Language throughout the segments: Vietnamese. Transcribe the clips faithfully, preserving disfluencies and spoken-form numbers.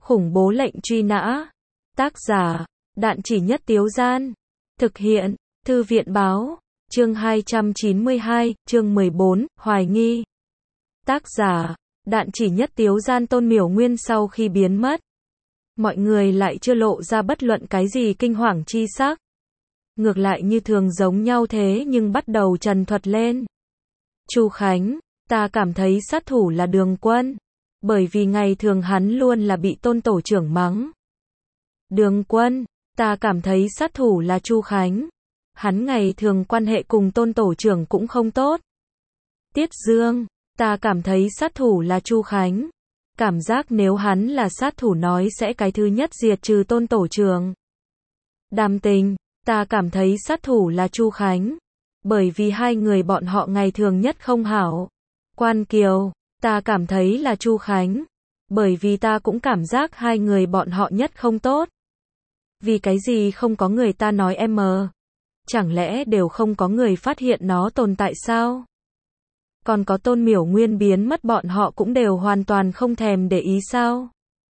Khủng bố lệnh truy nã. Tác giả, Đạn Chỉ Nhất Tiếu Gian. Thực hiện, Thư viện Báo. Chương hai trăm chín mươi hai, chương mười bốn, Hoài nghi. Tác giả, Đạn Chỉ Nhất Tiếu Gian. Tôn Miểu Nguyên sau khi biến mất, mọi người lại chưa lộ ra bất luận cái gì kinh hoàng chi sắc. Ngược lại như thường giống nhau thế nhưng bắt đầu trần thuật lên. Chu Khánh, ta cảm thấy sát thủ là Đường Quân. Bởi vì ngày thường hắn luôn là bị Tôn tổ trưởng mắng. Đường Quân, ta cảm thấy sát thủ là Chu Khánh. Hắn ngày thường quan hệ cùng Tôn tổ trưởng cũng không tốt. Tiết Dương, ta cảm thấy sát thủ là Chu Khánh. Cảm giác nếu hắn là sát thủ nói sẽ cái thứ nhất diệt trừ Tôn tổ trưởng. Đàm Tình, ta cảm thấy sát thủ là Chu Khánh. Bởi vì hai người bọn họ ngày thường nhất không hảo. Quan Kiều, ta cảm thấy là Chu Khánh. Bởi vì ta cũng cảm giác hai người bọn họ nhất không tốt. Vì cái gì không có người ta nói em? Chẳng lẽ đều không có người phát hiện nó tồn tại sao? Còn có Tôn Miểu Nguyên biến mất bọn họ cũng đều hoàn toàn không thèm để ý sao?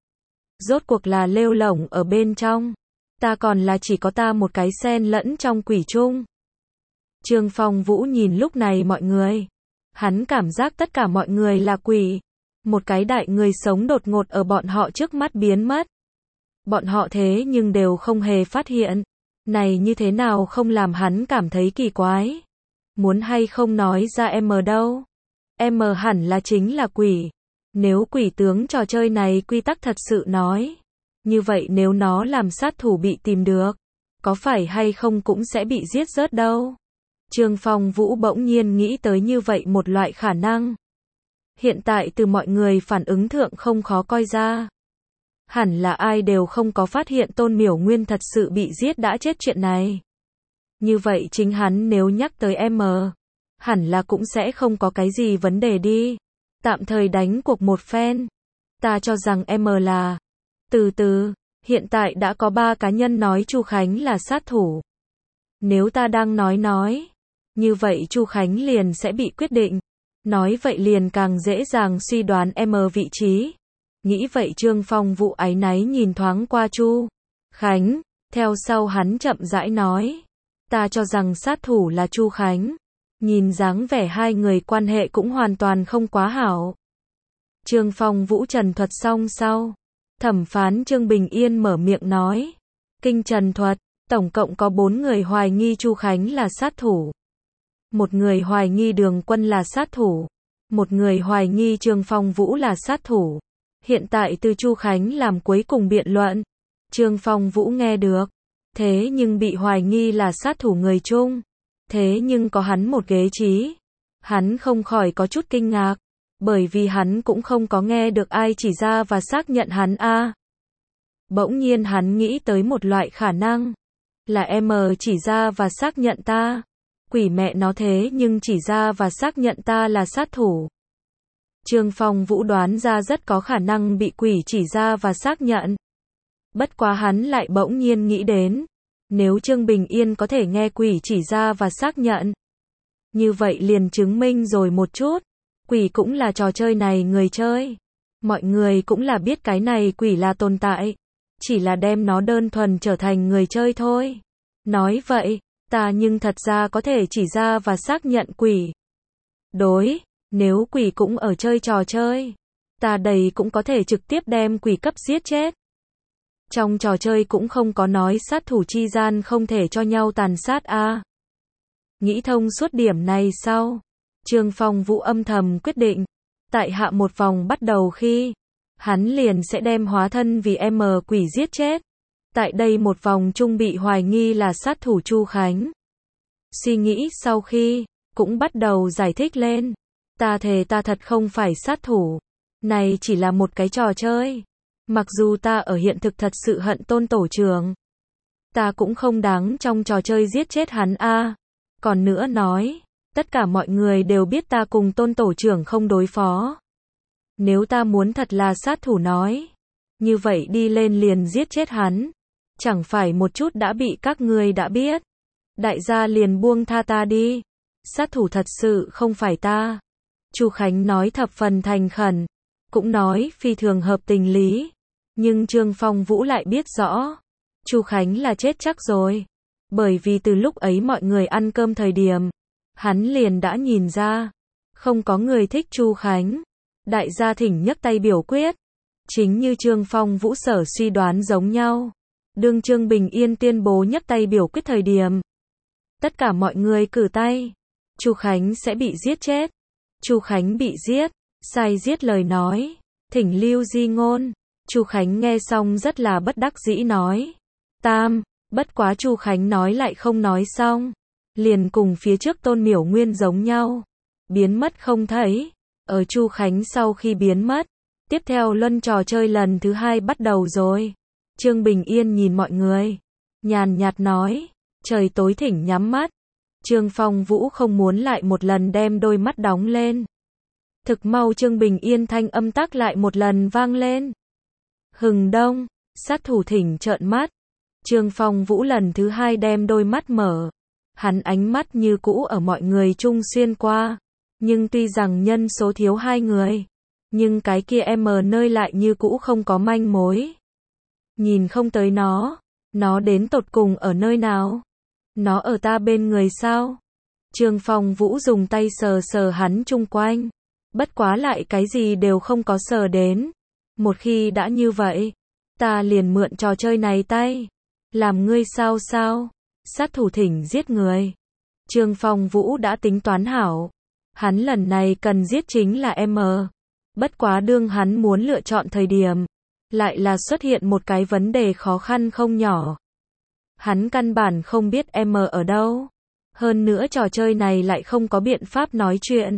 Rốt cuộc là lêu lổng ở bên trong. Ta còn là chỉ có ta một cái xen lẫn trong quỷ chung. Trương Phong Vũ nhìn lúc này mọi người. Hắn cảm giác tất cả mọi người là quỷ. Một cái đại người sống đột ngột ở bọn họ trước mắt biến mất. Bọn họ thế nhưng đều không hề phát hiện. Này như thế nào không làm hắn cảm thấy kỳ quái. Muốn hay không nói ra em đâu. Em hẳn là chính là quỷ. Nếu quỷ tướng trò chơi này quy tắc thật sự nói. Như vậy nếu nó làm sát thủ bị tìm được. Có phải hay không cũng sẽ bị giết rớt đâu. Trương Phong Vũ bỗng nhiên nghĩ tới như vậy một loại khả năng. Hiện tại từ mọi người phản ứng thượng không khó coi ra. Hẳn là ai đều không có phát hiện Tôn Miểu Nguyên thật sự bị giết đã chết chuyện này. Như vậy chính hắn nếu nhắc tới em, hẳn là cũng sẽ không có cái gì vấn đề đi. Tạm thời đánh cuộc một phen. Ta cho rằng em là. Từ từ, hiện tại đã có ba cá nhân nói Chu Khánh là sát thủ. Nếu ta đang nói nói, như vậy Chu Khánh liền sẽ bị quyết định. Nói vậy liền càng dễ dàng suy đoán em vị trí. Nghĩ vậy Trương Phong Vũ áy náy nhìn thoáng qua Chu Khánh, theo sau hắn chậm rãi nói. Ta cho rằng sát thủ là Chu Khánh. Nhìn dáng vẻ hai người quan hệ cũng hoàn toàn không quá hảo. Trương Phong Vũ trần thuật xong sau. Thẩm phán Trương Bình Yên mở miệng nói. Kinh trần thuật, tổng cộng có bốn người hoài nghi Chu Khánh là sát thủ. Một người hoài nghi Đường Quân là sát thủ. Một người hoài nghi Trương Phong Vũ là sát thủ. Hiện tại từ Chu Khánh làm cuối cùng biện luận. Trương Phong Vũ nghe được. Thế nhưng bị hoài nghi là sát thủ người chung. Thế nhưng có hắn một ghế trí. Hắn không khỏi có chút kinh ngạc. Bởi vì hắn cũng không có nghe được ai chỉ ra và xác nhận hắn a. À. Bỗng nhiên hắn nghĩ tới một loại khả năng. Là em chỉ ra và xác nhận ta. Quỷ mẹ nó thế nhưng chỉ ra và xác nhận ta là sát thủ. Trương Phong Vũ đoán ra rất có khả năng bị quỷ chỉ ra và xác nhận. Bất quá hắn lại bỗng nhiên nghĩ đến. Nếu Trương Bình Yên có thể nghe quỷ chỉ ra và xác nhận. Như vậy liền chứng minh rồi một chút. Quỷ cũng là trò chơi này người chơi. Mọi người cũng là biết cái này quỷ là tồn tại. Chỉ là đem nó đơn thuần trở thành người chơi thôi. Nói vậy, ta nhưng thật ra có thể chỉ ra và xác nhận quỷ. Đối, nếu quỷ cũng ở chơi trò chơi. Ta đầy cũng có thể trực tiếp đem quỷ cấp giết chết. Trong trò chơi cũng không có nói sát thủ chi gian không thể cho nhau tàn sát a. À. Nghĩ thông suốt điểm này sau. Trương Phong Vũ âm thầm quyết định. Tại hạ một vòng bắt đầu khi. Hắn liền sẽ đem hóa thân vì em quỷ giết chết. Tại đây một vòng chung bị hoài nghi là sát thủ Chu Khánh. Suy nghĩ sau khi. Cũng bắt đầu giải thích lên. Ta thề ta thật không phải sát thủ. Này chỉ là một cái trò chơi. Mặc dù ta ở hiện thực thật sự hận Tôn tổ trưởng. Ta cũng không đáng trong trò chơi giết chết hắn a. À. Còn nữa nói. Tất cả mọi người đều biết ta cùng Tôn tổ trưởng không đối phó. Nếu ta muốn thật là sát thủ nói. Như vậy đi lên liền giết chết hắn. Chẳng phải một chút đã bị các ngươi đã biết. Đại gia liền buông tha ta đi. Sát thủ thật sự không phải ta. Chu Khánh nói thập phần thành khẩn. Cũng nói phi thường hợp tình lý. Nhưng Trương Phong Vũ lại biết rõ, Chu Khánh là chết chắc rồi. Bởi vì từ lúc ấy mọi người ăn cơm thời điểm, hắn liền đã nhìn ra, không có người thích Chu Khánh. Đại gia thỉnh nhấc tay biểu quyết. Chính như Trương Phong Vũ sở suy đoán giống nhau. Đương Trương Bình Yên tuyên bố nhấc tay biểu quyết thời điểm, tất cả mọi người cử tay. Chu Khánh sẽ bị giết chết. Chu Khánh bị giết. Sai giết lời nói. Thỉnh lưu di ngôn. Chu Khánh nghe xong rất là bất đắc dĩ nói. Tam. Bất quá Chu Khánh nói lại không nói xong. Liền cùng phía trước Tôn Miểu Nguyên giống nhau. Biến mất không thấy. Ở Chu Khánh sau khi biến mất, tiếp theo luân trò chơi lần thứ hai bắt đầu rồi. Trương Bình Yên nhìn mọi người, nhàn nhạt nói, trời tối thỉnh nhắm mắt. Trương Phong Vũ không muốn lại một lần đem đôi mắt đóng lên. Thực mau Trương Bình Yên thanh âm tắc lại một lần vang lên. Hừng đông, sát thủ thỉnh trợn mắt. Trương Phong Vũ lần thứ hai đem đôi mắt mở. Hắn ánh mắt như cũ ở mọi người chung xuyên qua. Nhưng tuy rằng nhân số thiếu hai người, nhưng cái kia em nơi lại như cũ không có manh mối. Nhìn không tới nó, nó đến tột cùng ở nơi nào? Nó ở ta bên người sao? Trương Phong Vũ dùng tay sờ sờ hắn chung quanh. Bất quá lại cái gì đều không có sờ đến. Một khi đã như vậy, ta liền mượn trò chơi này tay. Làm ngươi sao sao? Sát thủ thỉnh giết người. Trương Phong Vũ đã tính toán hảo. Hắn lần này cần giết chính là M. Bất quá đương hắn muốn lựa chọn thời điểm, lại là xuất hiện một cái vấn đề khó khăn không nhỏ. Hắn căn bản không biết M ở đâu. Hơn nữa trò chơi này lại không có biện pháp nói chuyện.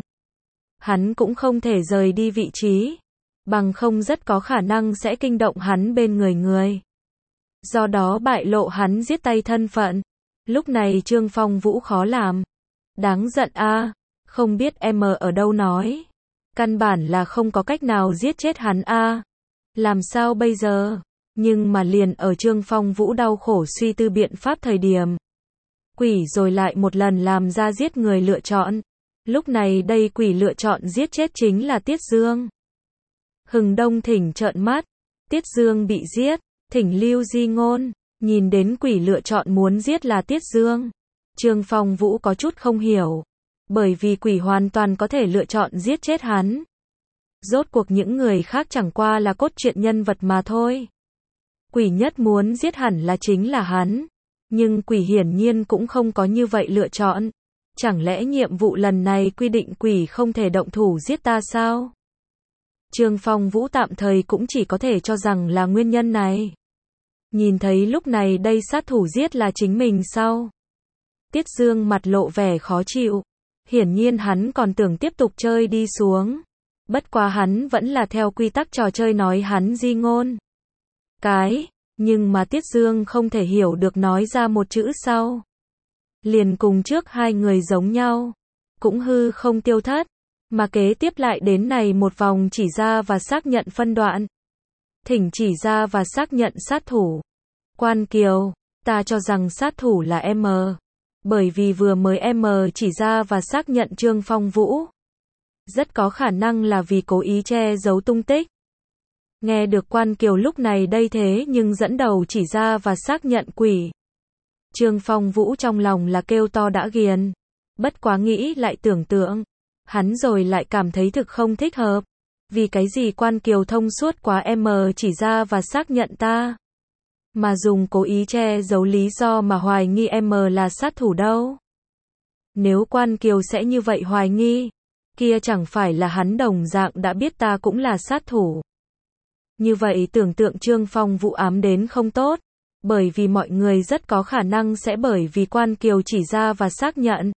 Hắn cũng không thể rời đi vị trí. Bằng không rất có khả năng sẽ kinh động hắn bên người người. Do đó bại lộ hắn giết tay thân phận. Lúc này Trương Phong Vũ khó làm. Đáng giận a, không biết M ở đâu nói. Căn bản là không có cách nào giết chết hắn a. Làm sao bây giờ? Nhưng mà liền ở Trương Phong Vũ đau khổ suy tư biện pháp thời điểm. Quỷ rồi lại một lần làm ra giết người lựa chọn. Lúc này đây quỷ lựa chọn giết chết chính là Tiết Dương. Hừng đông thỉnh trợn mắt. Tiết Dương bị giết. Thỉnh lưu di ngôn. Nhìn đến quỷ lựa chọn muốn giết là Tiết Dương. Trương Phong Vũ có chút không hiểu. Bởi vì quỷ hoàn toàn có thể lựa chọn giết chết hắn. Rốt cuộc những người khác chẳng qua là cốt truyện nhân vật mà thôi. Quỷ nhất muốn giết hẳn là chính là hắn. Nhưng quỷ hiển nhiên cũng không có như vậy lựa chọn. Chẳng lẽ nhiệm vụ lần này quy định quỷ không thể động thủ giết ta sao? Trương Phong Vũ tạm thời cũng chỉ có thể cho rằng là nguyên nhân này. Nhìn thấy lúc này đây sát thủ giết là chính mình sao? Tiết Dương mặt lộ vẻ khó chịu. Hiển nhiên hắn còn tưởng tiếp tục chơi đi xuống. Bất quá hắn vẫn là theo quy tắc trò chơi nói hắn di ngôn. Cái, nhưng mà Tiết Dương không thể hiểu được nói ra một chữ sau. Liền cùng trước hai người giống nhau. Cũng hư không tiêu thất. Mà kế tiếp lại đến này một vòng chỉ ra và xác nhận phân đoạn. Thỉnh chỉ ra và xác nhận sát thủ. Quan Kiều, ta cho rằng sát thủ là M. Bởi vì vừa mới M chỉ ra và xác nhận Trương Phong Vũ. Rất có khả năng là vì cố ý che giấu tung tích. Nghe được Quan Kiều lúc này đây thế nhưng dẫn đầu chỉ ra và xác nhận quỷ. Trương Phong Vũ trong lòng là kêu to đã ghiền. Bất quá nghĩ lại tưởng tượng. Hắn rồi lại cảm thấy thực không thích hợp. Vì cái gì Quan Kiều thông suốt quá M chỉ ra và xác nhận ta. Mà dùng cố ý che giấu lý do mà hoài nghi M là sát thủ đâu. Nếu Quan Kiều sẽ như vậy hoài nghi, kia chẳng phải là hắn đồng dạng đã biết ta cũng là sát thủ. Như vậy tưởng tượng Trương Phong Vũ ám đến không tốt, bởi vì mọi người rất có khả năng sẽ bởi vì Quan Kiều chỉ ra và xác nhận,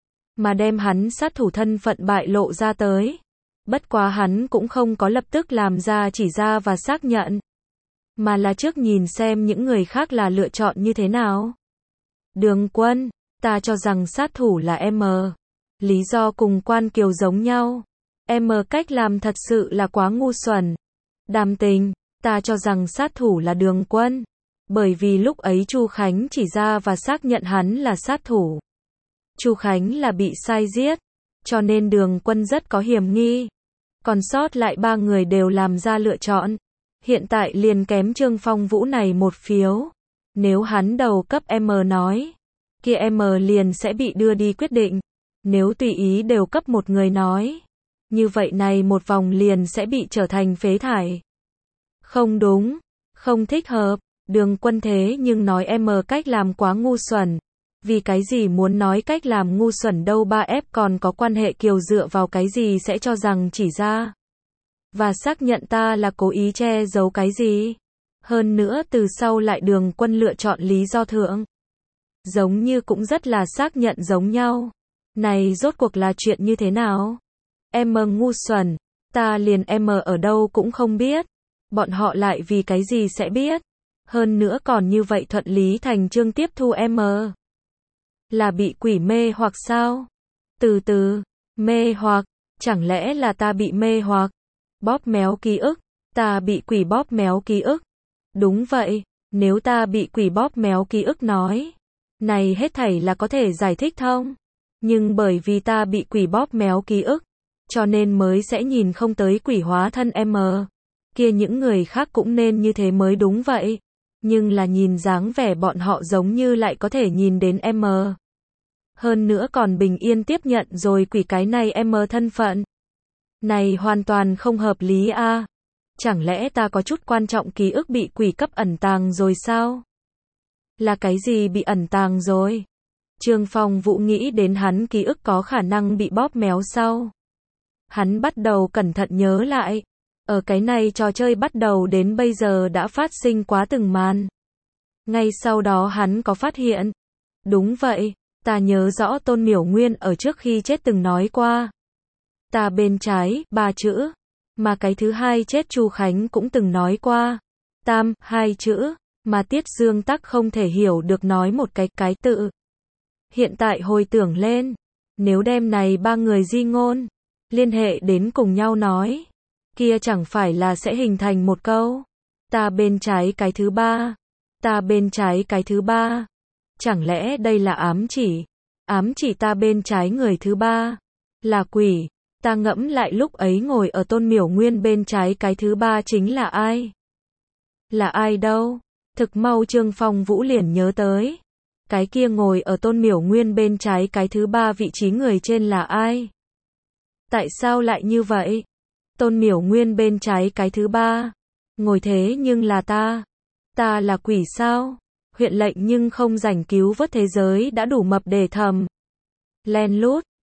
mà đem hắn sát thủ thân phận bại lộ ra tới. Bất quá hắn cũng không có lập tức làm ra chỉ ra và xác nhận, mà là trước nhìn xem những người khác là lựa chọn như thế nào. Đường Quân, ta cho rằng sát thủ là M. Lý do cùng Quan Kiều giống nhau. M cách làm thật sự là quá ngu xuẩn. Đàm Tình, ta cho rằng sát thủ là Đường Quân. Bởi vì lúc ấy Chu Khánh chỉ ra và xác nhận hắn là sát thủ. Chu Khánh là bị sai giết, cho nên Đường Quân rất có hiểm nghi. Còn sót lại ba người đều làm ra lựa chọn. Hiện tại liền kém Trương Phong Vũ này một phiếu. Nếu hắn đầu cấp M nói, kia M liền sẽ bị đưa đi quyết định. Nếu tùy ý đều cấp một người nói, như vậy này một vòng liền sẽ bị trở thành phế thải. Không đúng, không thích hợp, Đường Quân thế nhưng nói M cách làm quá ngu xuẩn. Vì cái gì muốn nói cách làm ngu xuẩn đâu, ba F còn có quan hệ kiều dựa vào cái gì sẽ cho rằng chỉ ra và xác nhận ta là cố ý che giấu cái gì. Hơn nữa từ sau lại Đường Quân lựa chọn lý do thượng, giống như cũng rất là xác nhận giống nhau. Này rốt cuộc là chuyện như thế nào? M ngu xuẩn, ta liền M ở đâu cũng không biết. Bọn họ lại vì cái gì sẽ biết? Hơn nữa còn như vậy thuận lý thành chương tiếp thu M. Là bị quỷ mê hoặc sao? Từ từ, mê hoặc, chẳng lẽ là ta bị mê hoặc? Bóp méo ký ức, ta bị quỷ bóp méo ký ức. Đúng vậy, nếu ta bị quỷ bóp méo ký ức nói, này hết thảy là có thể giải thích thông. Nhưng bởi vì ta bị quỷ bóp méo ký ức, cho nên mới sẽ nhìn không tới quỷ hóa thân M. Kia những người khác cũng nên như thế mới đúng vậy. Nhưng là nhìn dáng vẻ bọn họ giống như lại có thể nhìn đến M. Hơn nữa còn bình yên tiếp nhận rồi quỷ cái này M thân phận. Này hoàn toàn không hợp lý a. À. Chẳng lẽ ta có chút quan trọng ký ức bị quỷ cấp ẩn tàng rồi sao? Là cái gì bị ẩn tàng rồi? Trương Phong Vũ nghĩ đến hắn ký ức có khả năng bị bóp méo sau. Hắn bắt đầu cẩn thận nhớ lại. Ở cái này trò chơi bắt đầu đến bây giờ đã phát sinh quá từng màn. Ngay sau đó hắn có phát hiện. Đúng vậy, ta nhớ rõ Tôn Miểu Nguyên ở trước khi chết từng nói qua. Ta bên trái, ba chữ. Mà cái thứ hai chết Chu Khánh cũng từng nói qua. Tam, hai chữ. Mà Tiết Dương Tắc không thể hiểu được nói một cái cái tự. Hiện tại hồi tưởng lên, nếu đem này ba người di ngôn liên hệ đến cùng nhau nói, kia chẳng phải là sẽ hình thành một câu. Ta bên trái cái thứ ba. Ta bên trái cái thứ ba. Chẳng lẽ đây là ám chỉ? Ám chỉ ta bên trái người thứ ba là quỷ. Ta ngẫm lại lúc ấy ngồi ở Tôn Miểu Nguyên bên trái cái thứ ba chính là ai? Là ai đâu? Thực mau Trương Phong Vũ liền nhớ tới. Cái kia ngồi ở Tôn Miểu Nguyên bên trái cái thứ ba vị trí người trên là ai? Tại sao lại như vậy? Tôn Miểu Nguyên bên trái cái thứ ba. Ngồi thế nhưng là ta. Ta là quỷ sao? Huyện lệnh nhưng không rảnh cứu vớt thế giới đã đủ mập để thầm. Len lút.